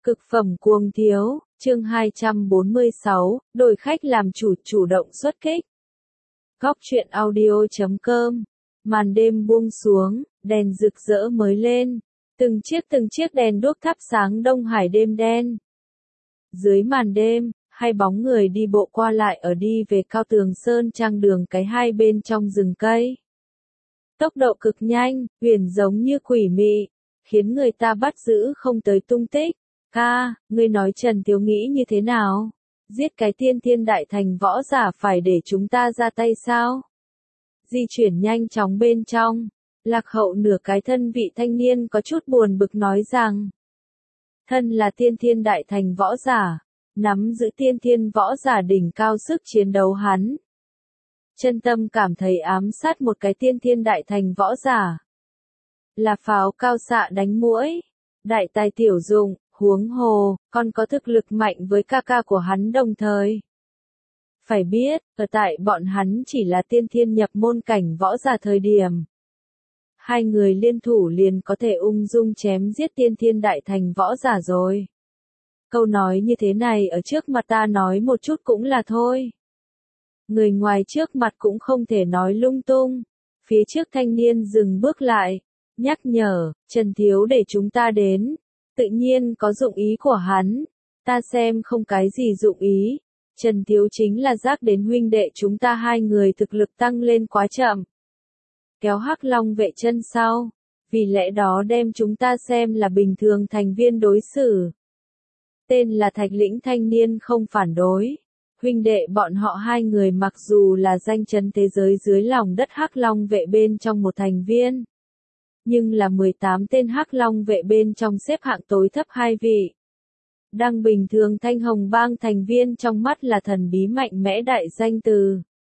Cực phẩm cuồng thiếu, chương 246, đổi khách làm chủ, chủ động xuất kích. Góc truyện audio.com. Màn đêm buông xuống, đèn rực rỡ mới lên. Từng chiếc đèn đuốc thắp sáng Đông Hải đêm đen. Dưới màn đêm, hai bóng người đi bộ qua lại ở đi về Cao Tường Sơn Trang đường cái hai bên trong rừng cây. Tốc độ cực nhanh, huyền giống như quỷ mị, khiến người ta bắt giữ không tới tung tích. Ca, ngươi nói Trần Thiếu nghĩ như thế nào? Giết cái tiên thiên đại thành võ giả phải để chúng ta ra tay sao? Di chuyển nhanh chóng bên trong, Lạc Hậu nửa cái thân vị thanh niên có chút buồn bực nói rằng, thân là tiên thiên đại thành võ giả, nắm giữ tiên thiên võ giả đỉnh cao sức chiến đấu hắn. Chân tâm cảm thấy ám sát một cái tiên thiên đại thành võ giả là pháo cao xạ đánh muỗi, đại tài tiểu dụng. Huống hồ, còn có thực lực mạnh với ca ca của hắn đồng thời. Phải biết, ở tại bọn hắn chỉ là tiên thiên nhập môn cảnh võ giả thời điểm. Hai người liên thủ liền có thể ung dung chém giết tiên thiên đại thành võ giả rồi. Câu nói như thế này ở trước mặt ta nói một chút cũng là thôi. Người ngoài trước mặt cũng không thể nói lung tung. Phía trước thanh niên dừng bước lại, nhắc nhở, Trần Thiếu để chúng ta đến. Tự nhiên có dụng ý của hắn, ta xem không cái gì dụng ý. Trần Thiếu chính là giác đến huynh đệ chúng ta hai người thực lực tăng lên quá chậm. Kéo Hắc Long vệ chân sau, vì lẽ đó đem chúng ta xem là bình thường thành viên đối xử. Tên là Thạch Lĩnh thanh niên không phản đối. Huynh đệ bọn họ hai người mặc dù là danh chấn thế giới dưới lòng đất Hắc Long vệ bên trong một thành viên. Nhưng là 18 tên Hắc Long vệ bên trong xếp hạng tối thấp hai vị. Đang bình thường Thanh Hồng Bang thành viên trong mắt là thần bí mạnh mẽ đại danh từ.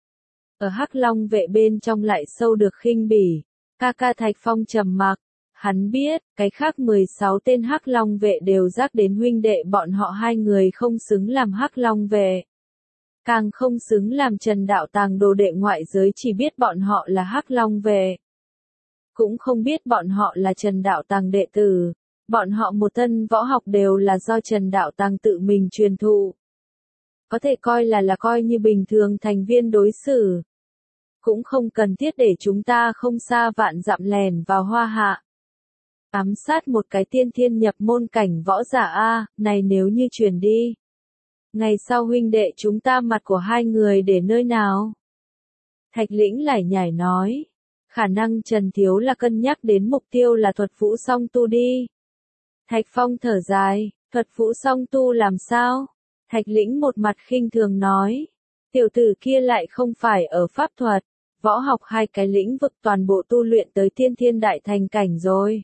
Ở Hắc Long vệ bên trong lại sâu được khinh bỉ. Ca ca Thạch Phong trầm mặc, hắn biết, cái khác 16 tên Hắc Long vệ đều giác đến huynh đệ bọn họ hai người không xứng làm Hắc Long vệ. Càng không xứng làm Trần Đạo Tàng đồ đệ ngoại giới, chỉ biết bọn họ là Hắc Long vệ. Cũng không biết bọn họ là Trần Đạo Tàng đệ tử, bọn họ một thân võ học đều là do Trần Đạo Tàng tự mình truyền thụ. Có thể coi là coi như bình thường thành viên đối xử. Cũng không cần thiết để chúng ta không xa vạn dặm lèn vào Hoa Hạ. Ám sát một cái tiên thiên nhập môn cảnh võ giả A, này nếu như truyền đi. Ngày sau huynh đệ chúng ta mặt của hai người để nơi nào? Thạch Lĩnh lải nhải nói. Khả năng Trần Thiếu là cân nhắc đến mục tiêu là thuật vũ song tu đi. Thạch Phong thở dài, thuật vũ song tu làm sao? Thạch Lĩnh một mặt khinh thường nói. Tiểu tử kia lại không phải ở pháp thuật, võ học hai cái lĩnh vực toàn bộ tu luyện tới tiên thiên đại thành cảnh rồi.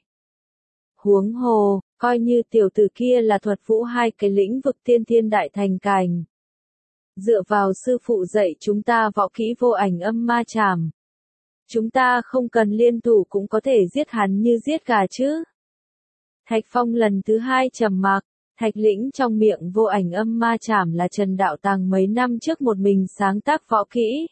Huống hồ, coi như tiểu tử kia là thuật vũ hai cái lĩnh vực tiên thiên đại thành cảnh. Dựa vào sư phụ dạy chúng ta võ kỹ vô ảnh âm ma trảm. Chúng ta không cần liên thủ cũng có thể giết hắn như giết gà chứ. Thạch Phong lần thứ hai trầm mặc, Thạch Lĩnh trong miệng vô ảnh âm ma trảm là Trần Đạo Tàng mấy năm trước một mình sáng tác võ kỹ.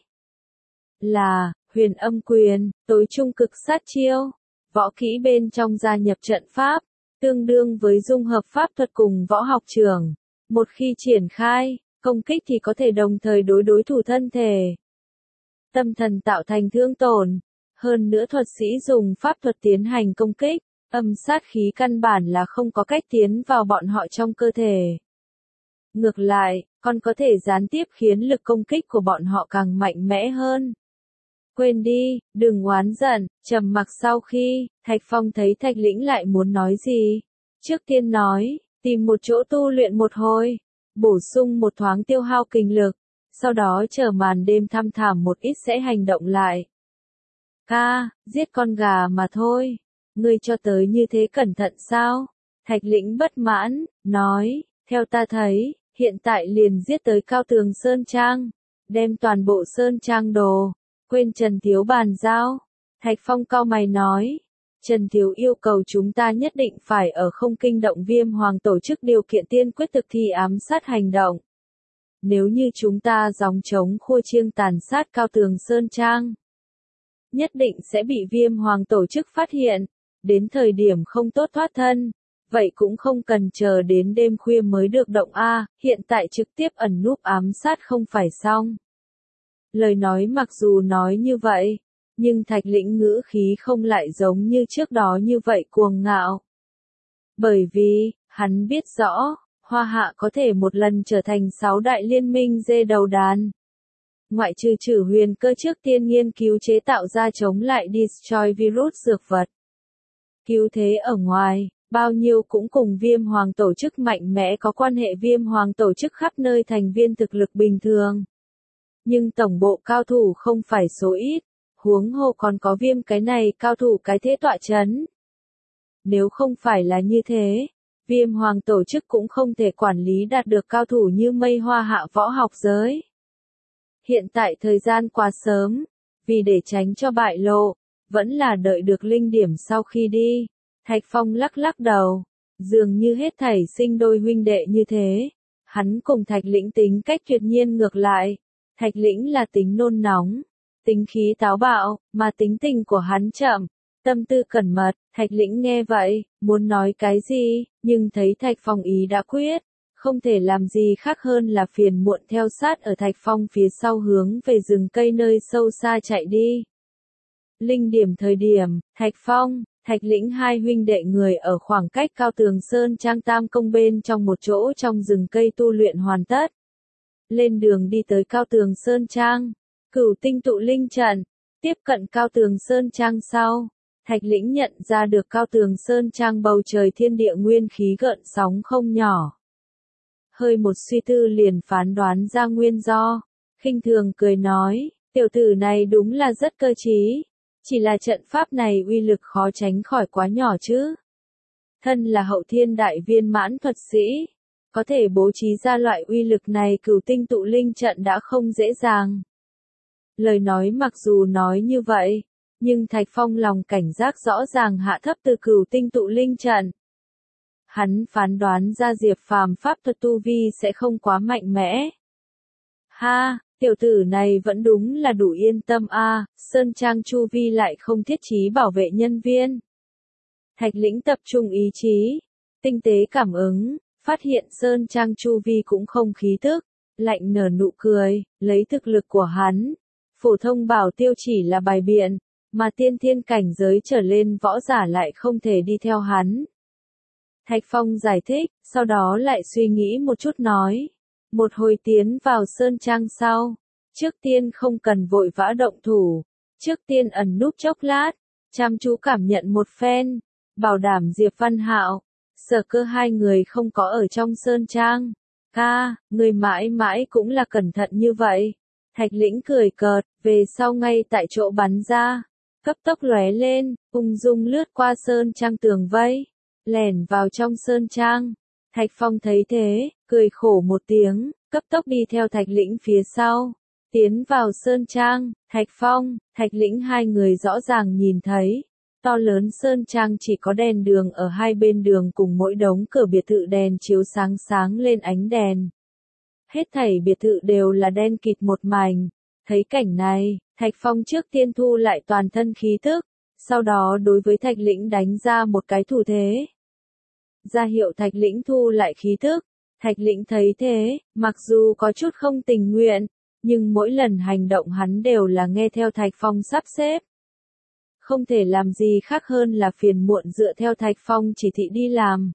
Là, huyền âm quyền, tối trung cực sát chiêu, võ kỹ bên trong gia nhập trận pháp, tương đương với dung hợp pháp thuật cùng võ học trường. Một khi triển khai, công kích thì có thể đồng thời đối thủ thân thể. Tâm thần tạo thành thương tổn. Hơn nữa thuật sĩ dùng pháp thuật tiến hành công kích, âm sát khí căn bản là không có cách tiến vào bọn họ trong cơ thể. Ngược lại, còn có thể gián tiếp khiến lực công kích của bọn họ càng mạnh mẽ hơn. Quên đi, đừng oán giận, trầm mặc sau khi, Thạch Phong thấy Thạch Lĩnh lại muốn nói gì. Trước tiên nói, tìm một chỗ tu luyện một hồi, bổ sung một thoáng tiêu hao kinh lực. Sau đó chờ màn đêm thăm thẳm một ít sẽ hành động lại. Ca, giết con gà mà thôi. Ngươi cho tới như thế cẩn thận sao? Thạch Lĩnh bất mãn, nói, theo ta thấy, hiện tại liền giết tới Cao Tường Sơn Trang. Đem toàn bộ Sơn Trang đồ. Quên Trần Thiếu bàn giao. Thạch Phong cau mày nói. Trần Thiếu yêu cầu chúng ta nhất định phải ở không kinh động Viêm Hoàng tổ chức điều kiện tiên quyết thực thi ám sát hành động. Nếu như chúng ta gióng trống khua chiêng tàn sát Cao Tường Sơn Trang, nhất định sẽ bị Viêm Hoàng tổ chức phát hiện, đến thời điểm không tốt thoát thân. vậy cũng không cần chờ đến đêm khuya mới được động a, hiện tại trực tiếp ẩn núp ám sát không phải xong. Lời nói mặc dù nói như vậy, nhưng Thạch Lĩnh ngữ khí không lại giống như trước đó như vậy cuồng ngạo. Bởi vì, hắn biết rõ, Hoa Hạ có thể một lần trở thành 6 đại liên minh dê đầu đàn. Ngoại trừ Trử Huyền Cơ trước tiên nghiên cứu chế tạo ra chống lại Destroy virus dược vật. Cứu thế ở ngoài, bao nhiêu cũng cùng Viêm Hoàng tổ chức mạnh mẽ có quan hệ. Viêm Hoàng tổ chức khắp nơi thành viên thực lực bình thường. Nhưng tổng bộ cao thủ không phải số ít, huống hồ còn có Viêm cái này cao thủ cái thế tọa chấn. Nếu không phải là như thế, Viêm Hoàng tổ chức cũng không thể quản lý đạt được cao thủ như Mây Hoa Hạ võ học giới. Hiện tại thời gian quá sớm, vì để tránh cho bại lộ, vẫn là đợi được linh điểm sau khi đi. Thạch Phong lắc lắc đầu, dường như hết thảy sinh đôi huynh đệ như thế. Hắn cùng Thạch Lĩnh tính cách tuyệt nhiên ngược lại. Thạch Lĩnh là tính nôn nóng, tính khí táo bạo, mà tính tình của hắn chậm, tâm tư cẩn mật. Thạch Lĩnh nghe vậy, muốn nói cái gì, nhưng thấy Thạch Phong ý đã quyết, không thể làm gì khác hơn là phiền muộn theo sát ở Thạch Phong phía sau hướng về rừng cây nơi sâu xa chạy đi. Linh điểm thời điểm, Thạch Phong, Thạch Lĩnh hai huynh đệ người ở khoảng cách Cao Tường Sơn Trang Tam Công bên trong một chỗ trong rừng cây tu luyện hoàn tất. Lên đường đi tới Cao Tường Sơn Trang, Cửu Tinh tụ linh trận, tiếp cận Cao Tường Sơn Trang sau, Thạch Lĩnh nhận ra được Cao Tường Sơn Trang bầu trời thiên địa nguyên khí gợn sóng không nhỏ. Hơi một suy tư liền phán đoán ra nguyên do, khinh thường cười nói, tiểu tử này đúng là rất cơ trí, chỉ là trận pháp này uy lực khó tránh khỏi quá nhỏ chứ. Thân là hậu thiên đại viên mãn thuật sĩ, có thể bố trí ra loại uy lực này Cửu Tinh tụ linh trận đã không dễ dàng. Lời nói mặc dù nói như vậy, nhưng Thạch Phong lòng cảnh giác rõ ràng hạ thấp từ Cửu Tinh tụ linh trận. Hắn phán đoán ra Diệp Phàm pháp thuật tu vi sẽ không quá mạnh mẽ. Ha, tiểu tử này vẫn đúng là đủ yên tâm a, Sơn Trang chu vi lại không thiết trí bảo vệ nhân viên. Thạch Lĩnh tập trung ý chí, tinh tế cảm ứng, phát hiện Sơn Trang chu vi cũng không khí tức, lạnh nở nụ cười, lấy thực lực của hắn. Phổ thông bảo tiêu chỉ là bài biện, mà tiên thiên cảnh giới trở lên võ giả lại không thể đi theo hắn. Thạch Phong giải thích, sau đó lại suy nghĩ một chút nói. Một hồi tiến vào Sơn Trang sau, trước tiên không cần vội vã động thủ, trước tiên ẩn núp chốc lát, chăm chú cảm nhận một phen, bảo đảm Diệp Văn Hạo, Sở Cơ hai người không có ở trong Sơn Trang. Ca, người mãi mãi cũng là cẩn thận như vậy. Thạch Lĩnh cười cợt, về sau ngay tại chỗ bắn ra, cấp tốc lóe lên, ung dung lướt qua Sơn Trang tường vây, lẻn vào trong Sơn Trang. Thạch Phong thấy thế, cười khổ một tiếng, cấp tốc đi theo Thạch Lĩnh phía sau, tiến vào Sơn Trang. Thạch Phong, Thạch Lĩnh hai người rõ ràng nhìn thấy, to lớn Sơn Trang chỉ có đèn đường ở hai bên đường cùng mỗi đống cửa biệt thự đèn chiếu sáng sáng lên ánh đèn. Hết thảy biệt thự đều là đen kịt một mảnh. Thấy cảnh này, Thạch Phong trước tiên thu lại toàn thân khí tức, sau đó đối với Thạch Lĩnh đánh ra một cái thủ thế. Ra hiệu Thạch Lĩnh thu lại khí tức. Thạch Lĩnh thấy thế, mặc dù có chút không tình nguyện, nhưng mỗi lần hành động hắn đều là nghe theo Thạch Phong sắp xếp. Không thể làm gì khác hơn là phiền muộn dựa theo Thạch Phong chỉ thị đi làm.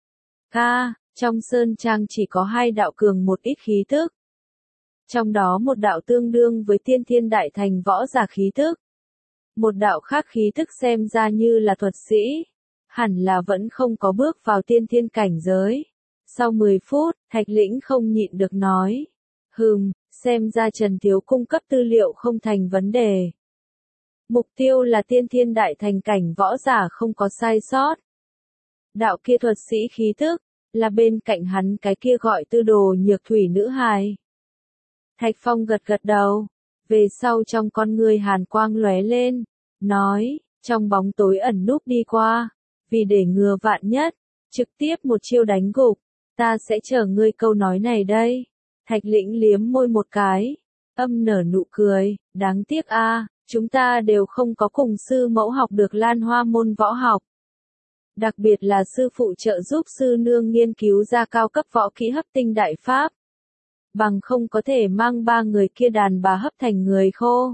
Trong Sơn Trang chỉ có hai đạo cường một ít khí tức. Trong đó một đạo tương đương với tiên thiên đại thành võ giả khí tức. Một đạo khác khí tức xem ra như là thuật sĩ. Hẳn là vẫn không có bước vào tiên thiên cảnh giới. Sau 10 phút, Thạch Lĩnh không nhịn được nói. Xem ra Trần Thiếu cung cấp tư liệu không thành vấn đề. Mục tiêu là tiên thiên đại thành cảnh võ giả không có sai sót. Đạo kia thuật sĩ khí tức, là bên cạnh hắn cái kia gọi Tư Đồ Nhược Thủy nữ hài. Thạch Phong gật gật đầu, về sau trong con ngươi hàn quang lóe lên, nói, trong bóng tối ẩn núp đi qua, vì để ngừa vạn nhất, trực tiếp một chiêu đánh gục, ta sẽ chờ ngươi câu nói này đây. Thạch Lĩnh liếm môi một cái, âm nở nụ cười, đáng tiếc chúng ta đều không có cùng sư mẫu học được Lan Hoa môn võ học. Đặc biệt là sư phụ trợ giúp sư nương nghiên cứu ra cao cấp võ kỹ hấp tinh đại pháp. Bằng không có thể mang ba người kia đàn bà hấp thành người khô.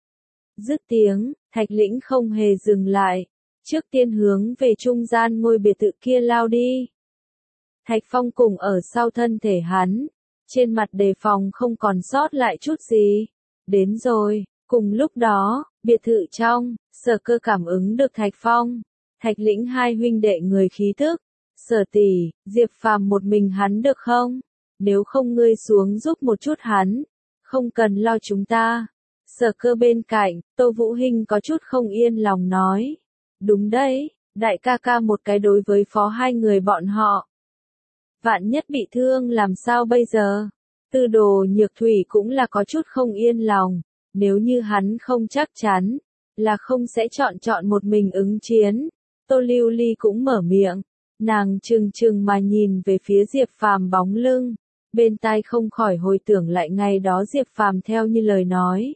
Dứt tiếng, Thạch Lĩnh không hề dừng lại. Trước tiên hướng về trung gian ngôi biệt thự kia lao đi. Thạch Phong cùng ở sau thân thể hắn. Trên mặt đề phòng không còn sót lại chút gì. Đến rồi, cùng lúc đó, biệt thự trong, Sở Cơ cảm ứng được Thạch Phong, Thạch Lĩnh hai huynh đệ người khí tức. Sở tỷ, Diệp Phàm một mình hắn được không? Nếu không ngươi xuống giúp một chút hắn. Không cần lo chúng ta. Sở Cơ bên cạnh, Tô Vũ Hinh có chút không yên lòng nói. Đúng đấy, đại ca ca một cái đối với phó hai người bọn họ. Vạn nhất bị thương làm sao bây giờ? Tư Đồ Nhược Thủy cũng là có chút không yên lòng. Nếu như hắn không chắc chắn, là không sẽ chọn một mình ứng chiến. Tô Lưu Ly cũng mở miệng. Nàng trừng trừng mà nhìn về phía Diệp Phàm bóng lưng. Bên tai không khỏi hồi tưởng lại ngày đó Diệp Phàm theo như lời nói.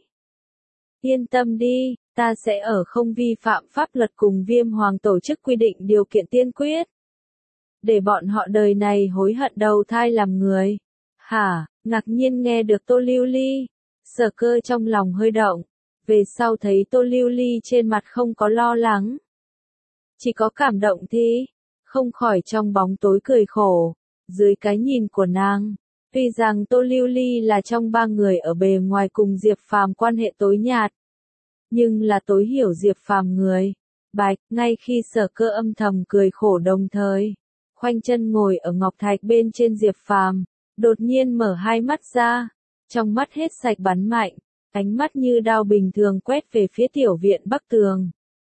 Yên tâm đi, ta sẽ ở không vi phạm pháp luật cùng Viêm Hoàng tổ chức quy định điều kiện tiên quyết. Để bọn họ đời này hối hận đầu thai làm người. Hả, ngạc nhiên nghe được Tô Lưu Ly. Sở Cơ trong lòng hơi động. Về sau thấy Tô Lưu Ly trên mặt không có lo lắng. Chỉ có cảm động thì, không khỏi trong bóng tối cười khổ. Dưới cái nhìn của nàng, tuy rằng Tô Lưu Ly là trong ba người ở bề ngoài cùng Diệp Phàm quan hệ tối nhạt, nhưng là tối hiểu Diệp Phàm người. Bạch, ngay khi Sở Cơ âm thầm cười khổ đồng thời, khoanh chân ngồi ở ngọc thạch bên trên Diệp Phàm, đột nhiên mở hai mắt ra, trong mắt hết sạch bắn mạnh, ánh mắt như đao bình thường quét về phía tiểu viện bắc tường.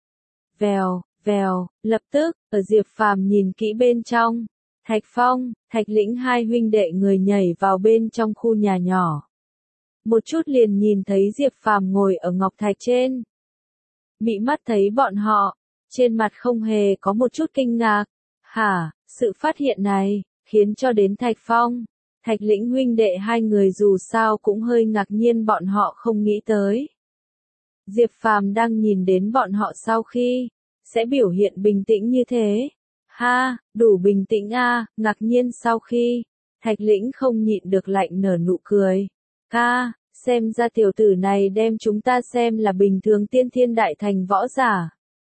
Vèo, vèo, lập tức, ở Diệp Phàm nhìn kỹ bên trong, Thạch Phong, Thạch Lĩnh hai huynh đệ người nhảy vào bên trong khu nhà nhỏ. Một chút liền nhìn thấy Diệp Phàm ngồi ở ngọc thạch trên. Mị mắt thấy bọn họ, trên mặt không hề có một chút kinh ngạc. Hả, sự phát hiện này, khiến cho đến Thạch Phong, Thạch Lĩnh huynh đệ hai người dù sao cũng hơi ngạc nhiên bọn họ không nghĩ tới. Diệp Phàm đang nhìn đến bọn họ sau khi, sẽ biểu hiện bình tĩnh như thế. Ha, đủ bình tĩnh a, ngạc nhiên sau khi, Thạch Lĩnh không nhịn được lạnh nở nụ cười. Ca, xem ra tiểu tử này đem chúng ta xem là bình thường tiên thiên đại thành võ giả.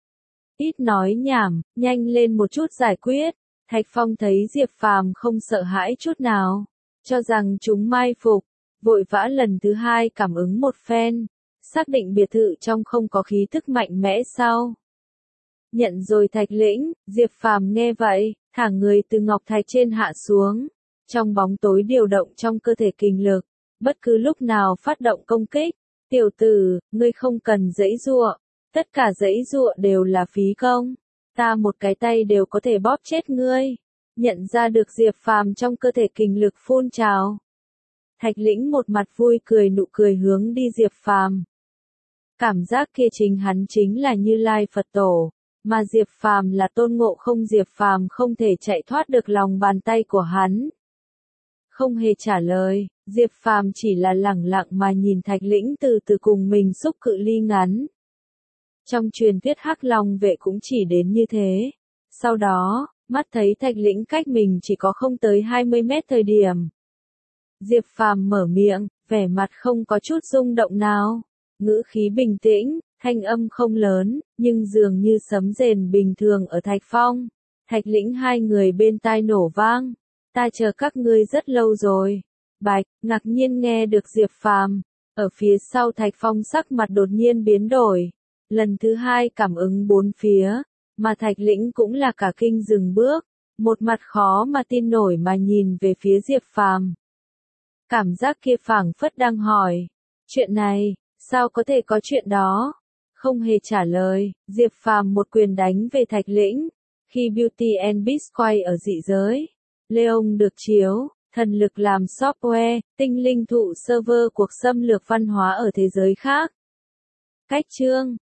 Ít nói nhảm, nhanh lên một chút giải quyết. Thạch Phong thấy Diệp Phàm không sợ hãi chút nào, cho rằng chúng mai phục, vội vã lần thứ hai cảm ứng một phen, xác định biệt thự trong không có khí thức mạnh mẽ sau. Nhận rồi Thạch Lĩnh, Diệp Phàm nghe vậy, thả người từ ngọc thạch trên hạ xuống, trong bóng tối điều động trong cơ thể kinh lực, bất cứ lúc nào phát động công kích. Tiểu tử, ngươi không cần giãy giụa, tất cả giãy giụa đều là phí công, ta một cái tay đều có thể bóp chết ngươi. Nhận ra được Diệp Phàm trong cơ thể kinh lực phun trào. Thạch Lĩnh một mặt vui cười nụ cười hướng đi Diệp Phàm. Cảm giác kia hắn chính là Như Lai Phật Tổ, mà Diệp Phàm là Tôn Ngộ Không. Diệp Phàm không thể chạy thoát được lòng bàn tay của hắn. Không hề trả lời, Diệp Phàm chỉ là lẳng lặng mà nhìn Thạch Lĩnh từ từ cùng mình xúc cự ly ngắn. Trong truyền thuyết Hắc Long vệ cũng chỉ đến như thế. Sau đó, mắt thấy Thạch Lĩnh cách mình chỉ có không tới 20 mét thời điểm. Diệp Phàm mở miệng, vẻ mặt không có chút rung động nào. Ngữ khí bình tĩnh, thanh âm không lớn, nhưng dường như sấm rền bình thường ở Thạch Phong, Thạch Lĩnh hai người bên tai nổ vang. Ta chờ các ngươi rất lâu rồi. Bạch, ngạc nhiên nghe được Diệp Phàm, ở phía sau Thạch Phong sắc mặt đột nhiên biến đổi. Lần thứ hai cảm ứng bốn phía, mà Thạch Lĩnh cũng là cả kinh dừng bước, một mặt khó mà tin nổi mà nhìn về phía Diệp Phàm. Cảm giác kia phảng phất đang hỏi, chuyện này, sao có thể có chuyện đó? Không hề trả lời, Diệp Phàm một quyền đánh về Thạch Lĩnh. Khi Beauty and Beast quay ở dị giới, Leon được chiếu, thần lực làm software, tinh linh thụ server cuộc xâm lược văn hóa ở thế giới khác. Cách chương